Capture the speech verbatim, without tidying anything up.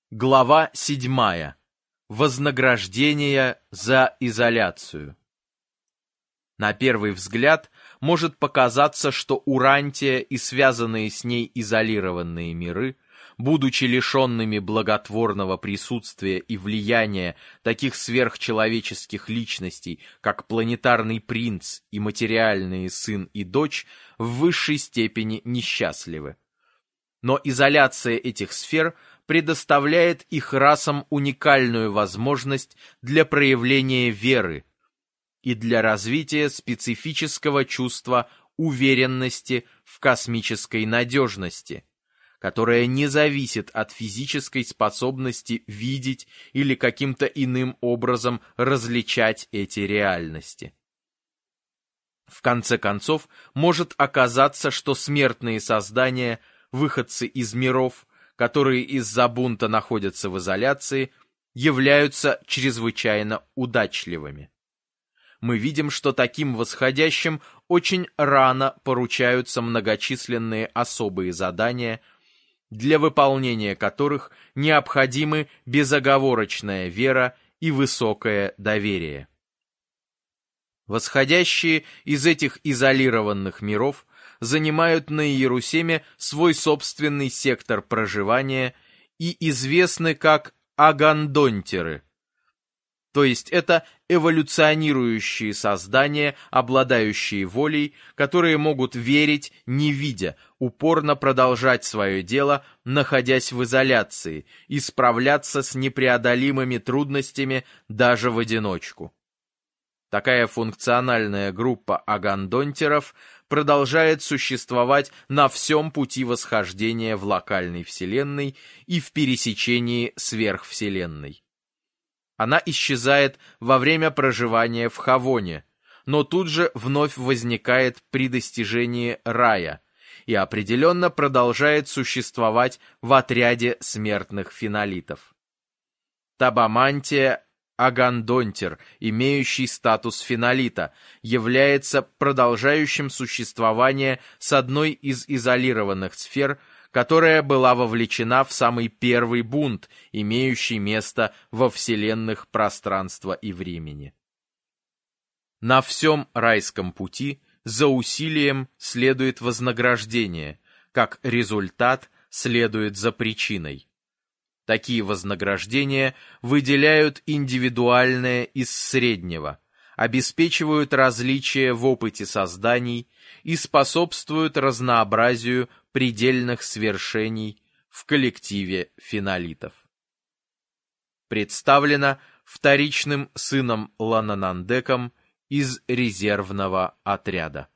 Глава седьмая. Вознаграждение за изоляцию. На первый взгляд может показаться, что Урантия и связанные с ней изолированные миры, будучи лишенными благотворного присутствия и влияния таких сверхчеловеческих личностей, как планетарный принц и материальные сын и дочь, в высшей степени несчастливы. Но изоляция этих сфер предоставляет их расам уникальную возможность для проявления веры и для развития специфического чувства уверенности в космической надежности, которое не зависит от физической способности видеть или каким-то иным образом различать эти реальности. В конце концов, может оказаться, что смертные создания, выходцы из миров, которые из-за бунта находятся в изоляции, являются чрезвычайно удачливыми. Мы видим, что таким восходящим очень рано поручаются многочисленные особые задания, для выполнения которых необходимы безоговорочная вера и высокое доверие. Восходящие из этих изолированных миров занимают на Иерусалиме свой собственный сектор проживания и известны как агандонтеры, то есть это эволюционирующие создания, обладающие волей, которые могут верить, не видя, упорно продолжать свое дело, находясь в изоляции, и справляться с непреодолимыми трудностями даже в одиночку. Такая функциональная группа агандонтеров продолжает существовать на всем пути восхождения в локальной вселенной и в пересечении сверхвселенной. Она исчезает во время проживания в Хавоне, но тут же вновь возникает при достижении рая и определенно продолжает существовать в отряде смертных фенолитов. Табамантия агандонтер, имеющий статус фенолита, является продолжающим существование с одной из изолированных сфер, которая была вовлечена в самый первый бунт, имеющий место во вселенных пространства и времени. На всем райском пути за усилием следует вознаграждение, как результат следует за причиной. Такие вознаграждения выделяют индивидуальное из среднего, обеспечивают различия в опыте созданий и способствуют разнообразию предельных свершений в коллективе фенолитов. Представлено вторичным сыном Лананандеком из резервного отряда.